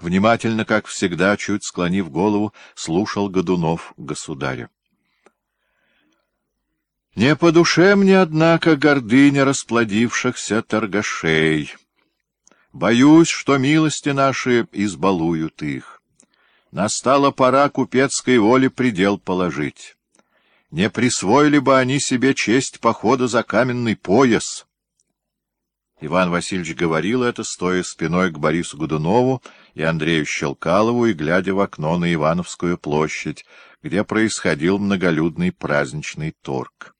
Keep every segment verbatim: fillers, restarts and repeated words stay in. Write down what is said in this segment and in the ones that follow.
Внимательно, как всегда, чуть склонив голову, слушал Годунов государя. Не по душе мне, однако, гордыня расплодившихся торгашей. Боюсь, что милости наши избалуют их. Настала пора купецкой воле предел положить. Не присвоили бы они себе честь похода за каменный пояс. Иван Васильевич говорил это, стоя спиной к Борису Годунову и Андрею Щелкалову и глядя в окно на Ивановскую площадь, где происходил многолюдный праздничный торг.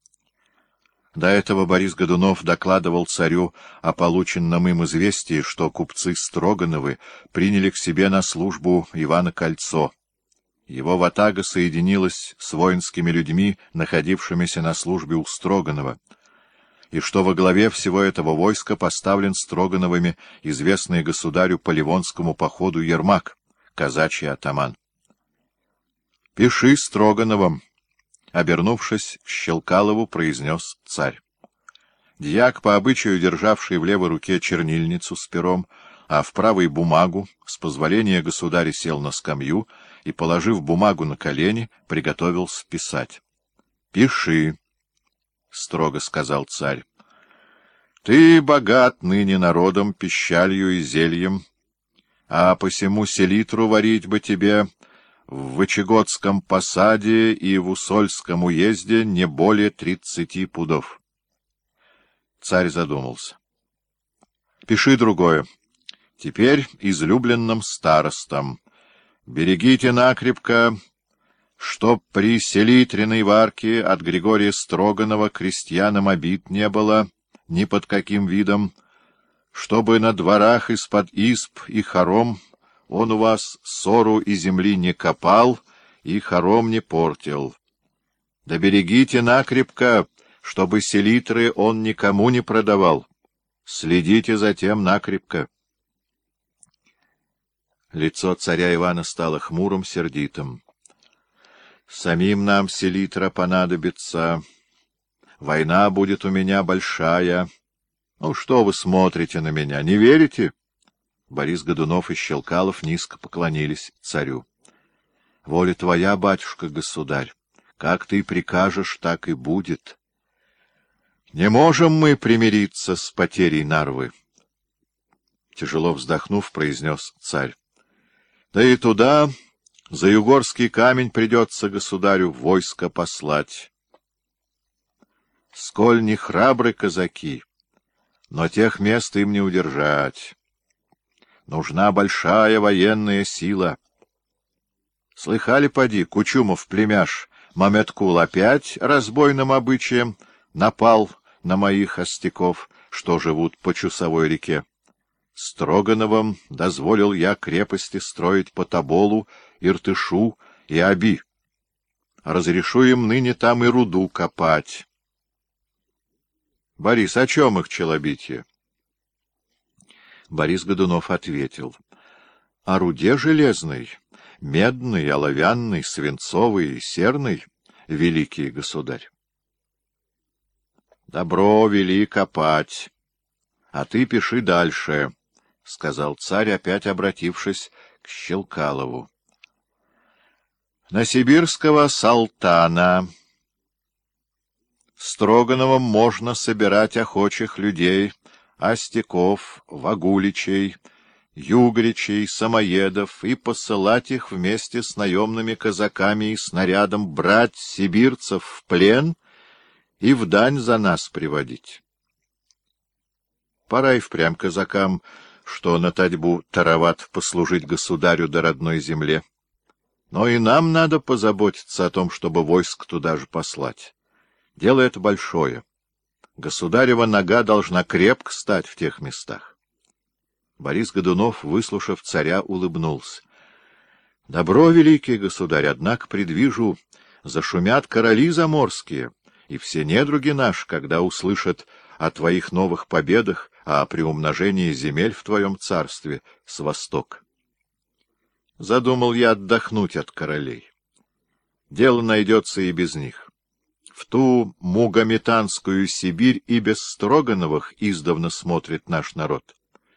До этого Борис Годунов докладывал царю о полученном им известии, что купцы Строгановы приняли к себе на службу Ивана Кольцо. Его ватага соединилась с воинскими людьми, находившимися на службе у Строганова, и что во главе всего этого войска поставлен Строгановыми известный государю по Ливонскому походу Ермак, казачий атаман. — Пиши Строгановым, — обернувшись к Щелкалову, произнес царь. Дьяк, по обычаю державший в левой руке чернильницу с пером, а в правой бумагу, с позволения государя сел на скамью и, положив бумагу на колени, приготовился писать. — Пиши, — строго сказал царь. — Ты богат ныне народом, пищалью и зельем, а посему селитру варить бы тебе в Вычегодском посаде и в Усольском уезде не более тридцати пудов. Царь задумался. — Пиши другое. Теперь излюбленным старостам. Берегите накрепко, чтоб при селитренной варке от Григория Строганова крестьянам обид не было ни под каким видом, чтобы на дворах из-под изб и хором он у вас ссору и земли не копал и хором не портил. Да берегите накрепко, чтобы селитры он никому не продавал. Следите за тем накрепко. Лицо царя Ивана стало хмурым, сердитым. Самим нам селитра понадобится. Война будет у меня большая. Ну, что вы смотрите на меня, не верите? Борис Годунов и Щелкалов низко поклонились царю. — Воля твоя, батюшка-государь, как ты прикажешь, так и будет. Не можем мы примириться с потерей Нарвы. Тяжело вздохнув, произнес царь. — Да и туда, за югорский камень, придется государю войско послать. Сколь не храбры казаки, но тех мест им не удержать. Нужна большая военная сила. Слыхали, поди, Кучумов племяш Маметкул опять разбойным обычаем напал на моих остяков, что живут по Чусовой реке. Строгановым дозволил я крепости строить по Тоболу, Иртышу и Оби. Разрешу им ныне там и руду копать. Борис, о чем их челобитие? Борис Годунов ответил. — О руде железной, медной, оловянной, свинцовой и серной, великий государь. — Добро вели копать, а ты пиши дальше, — сказал царь, опять обратившись к Щелкалову. — На сибирского салтана Строгановым можно собирать охочих людей, Остяков, Вагуличей, Югричей, Самоедов и посылать их вместе с наемными казаками и снарядом брать сибирцев в плен и в дань за нас приводить. Пора и впрямь казакам, что на татьбу тароват, послужить государю до родной земле. Но и нам надо позаботиться о том, чтобы войск туда же послать. Дело это большое. Государева нога должна крепко стать в тех местах. Борис Годунов, выслушав царя, улыбнулся. — Добро, великий государь, однако предвижу, зашумят короли заморские, и все недруги наши, когда услышат о твоих новых победах, о приумножении земель в твоем царстве с востока. Задумал я отдохнуть от королей. Дело найдется и без них. В ту мугометанскую Сибирь и без Строгановых издавна смотрит наш народ.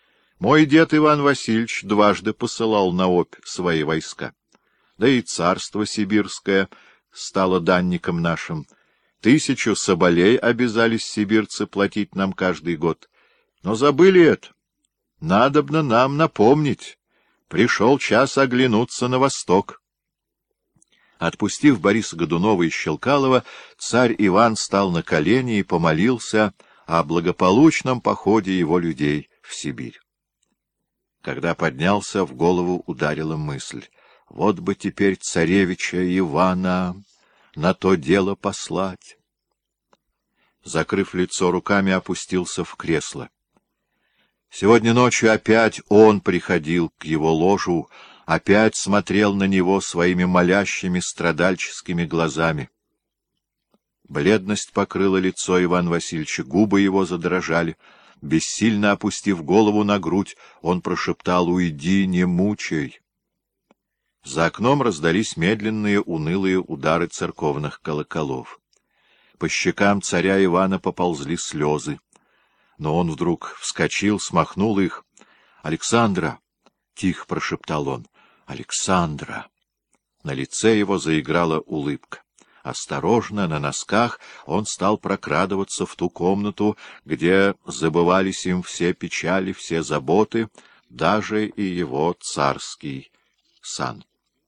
Мой дед Иван Васильевич дважды посылал на Обь свои войска. Да и царство сибирское стало данником нашим. Тысячу соболей обязались сибирцы платить нам каждый год. Но забыли это. Надобно нам напомнить. Пришел час оглянуться на восток. Отпустив Бориса Годунова и Щелкалова, царь Иван стал на колени и помолился о благополучном походе его людей в Сибирь. Когда поднялся, в голову ударила мысль: вот бы теперь царевича Ивана на то дело послать. Закрыв лицо руками, опустился в кресло. Сегодня ночью опять он приходил к его ложу, опять смотрел на него своими молящими страдальческими глазами. Бледность покрыла лицо Ивана Васильевича, губы его задрожали. Бессильно опустив голову на грудь, он прошептал: «Уйди, не мучай». За окном раздались медленные, унылые удары церковных колоколов. По щекам царя Ивана поползли слезы. Но он вдруг вскочил, смахнул их. «Александра!» — тихо прошептал он. «Александра!» На лице его заиграла улыбка. Осторожно, на носках, он стал прокрадываться в ту комнату, где забывались им все печали, все заботы, даже и его царский сан.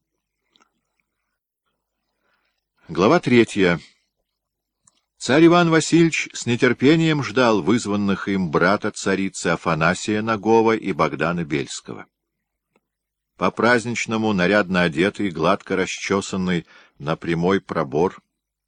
Глава третья. Царь Иван Васильевич с нетерпением ждал вызванных им брата царицы Афанасия Нагова и Богдана Бельского. По-праздничному, нарядно одетый, гладко расчесанный на прямой пробор,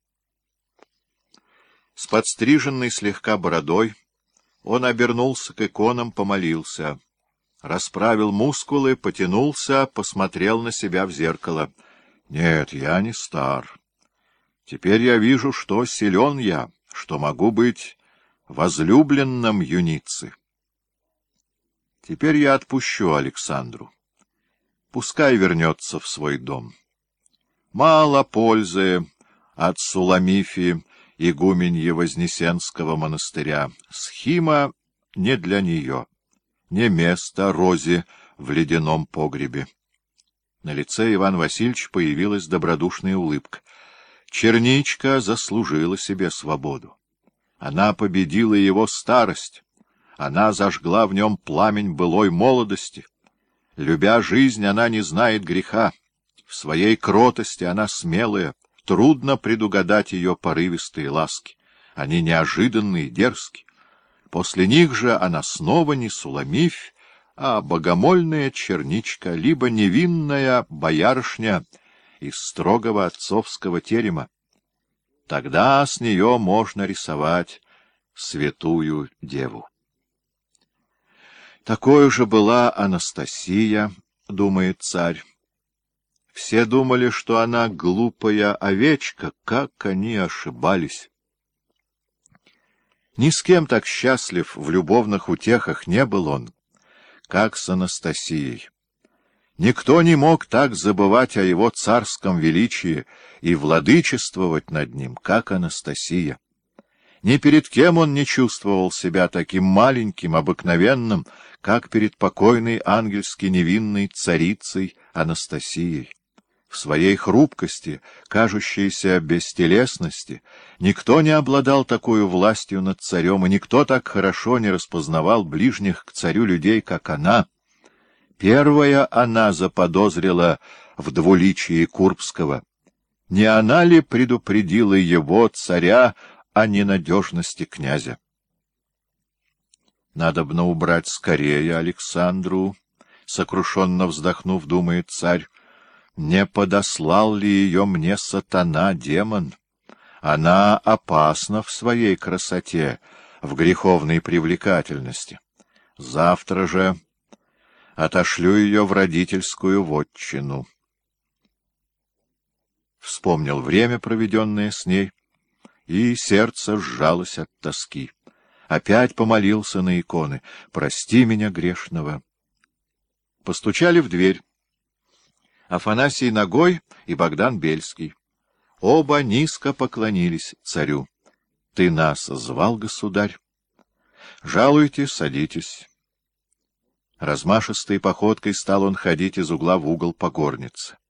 с подстриженной слегка бородой, он обернулся к иконам, помолился, расправил мускулы, потянулся, посмотрел на себя в зеркало. Нет, я не стар. Теперь я вижу, что силен я, что могу быть возлюбленным юницы. Теперь я отпущу Александру. Пускай вернется в свой дом. Мало пользы от Суламифи, игуменьи Вознесенского монастыря. Схима не для нее, не место Розе в ледяном погребе. На лице Ивана Васильевича появилась добродушная улыбка. Черничка заслужила себе свободу. Она победила его старость. Она зажгла в нем пламень былой молодости. Любя жизнь, она не знает греха. В своей кротости она смелая. Трудно предугадать ее порывистые ласки. Они неожиданные, дерзкие. После них же она снова не Суламифь, а богомольная черничка, либо невинная боярышня из строгого отцовского терема. Тогда с нее можно рисовать святую деву. Такой же была Анастасия, думает царь. Все думали, что она глупая овечка, как они ошибались. Ни с кем так счастлив в любовных утехах не был он, как с Анастасией. Никто не мог так забывать о его царском величии и владычествовать над ним, как Анастасия. Ни перед кем он не чувствовал себя таким маленьким, обыкновенным, как перед покойной ангельски невинной царицей Анастасией. В своей хрупкости, кажущейся бестелесности, никто не обладал такой властью над царем, и никто так хорошо не распознавал ближних к царю людей, как она. Первая она заподозрила в двуличии Курбского. Не она ли предупредила его, царя, о ненадежности князя? Надобно убрать скорее Александру, — сокрушенно вздохнув, думает царь. Не подослал ли ее мне сатана, демон? Она опасна в своей красоте, в греховной привлекательности. Завтра же отошлю ее в родительскую вотчину. Вспомнил время, проведенное с ней, и сердце сжалось от тоски. Опять помолился на иконы: «Прости меня, грешного». Постучали в дверь. Афанасий Нагой и Богдан Бельский. Оба низко поклонились царю. — Ты нас звал, государь? — Жалуйте, садитесь. Размашистой походкой стал он ходить из угла в угол по горнице.